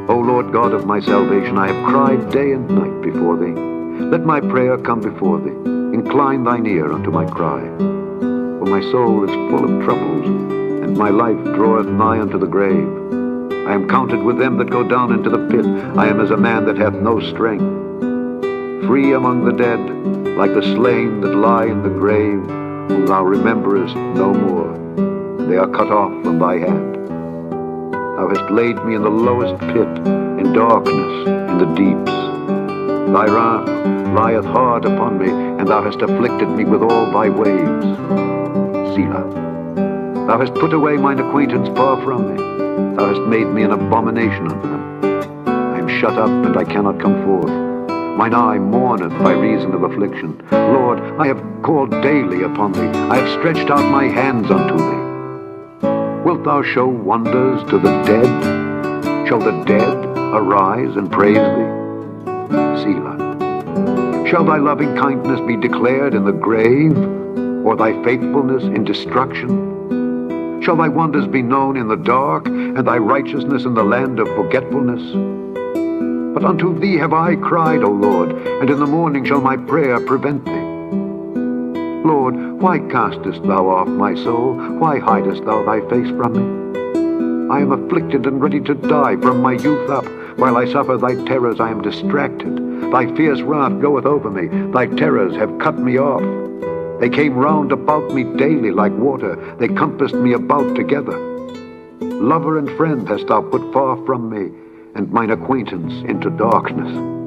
O Lord God of my salvation, I have cried day and night before thee. Let my prayer come before thee. Incline thine ear unto my cry. For my soul is full of troubles, and my life draweth nigh unto the grave. I am counted with them that go down into the pit. I am as a man that hath no strength. Free among the dead, like the slain that lie in the grave, whom thou rememberest no more. They are cut off from thy hand. Thou hast laid me in the lowest pit, in darkness, in the deeps. Thy wrath lieth hard upon me, and thou hast afflicted me with all thy waves. Selah. Thou hast put away mine acquaintance far from me. Thou hast made me an abomination unto them. I am shut up, and I cannot come forth. Mine eye mourneth by reason of affliction. Lord, I have called daily upon thee. I have stretched out my hands unto thee. Wilt thou show wonders to the dead? Shall the dead arise and praise thee? Selah. Shall thy loving kindness be declared in the grave, or thy faithfulness in destruction? Shall thy wonders be known in the dark, and thy righteousness in the land of forgetfulness? But unto thee have I cried, O Lord, and in the morning shall my prayer prevent thee. Lord, why castest thou off my soul? Why hidest thou thy face from me? I am afflicted and ready to die from my youth up. While I suffer thy terrors, I am distracted. Thy fierce wrath goeth over me. Thy terrors have cut me off. They came round about me daily like water. They compassed me about together. Lover and friend hast thou put far from me, and mine acquaintance into darkness.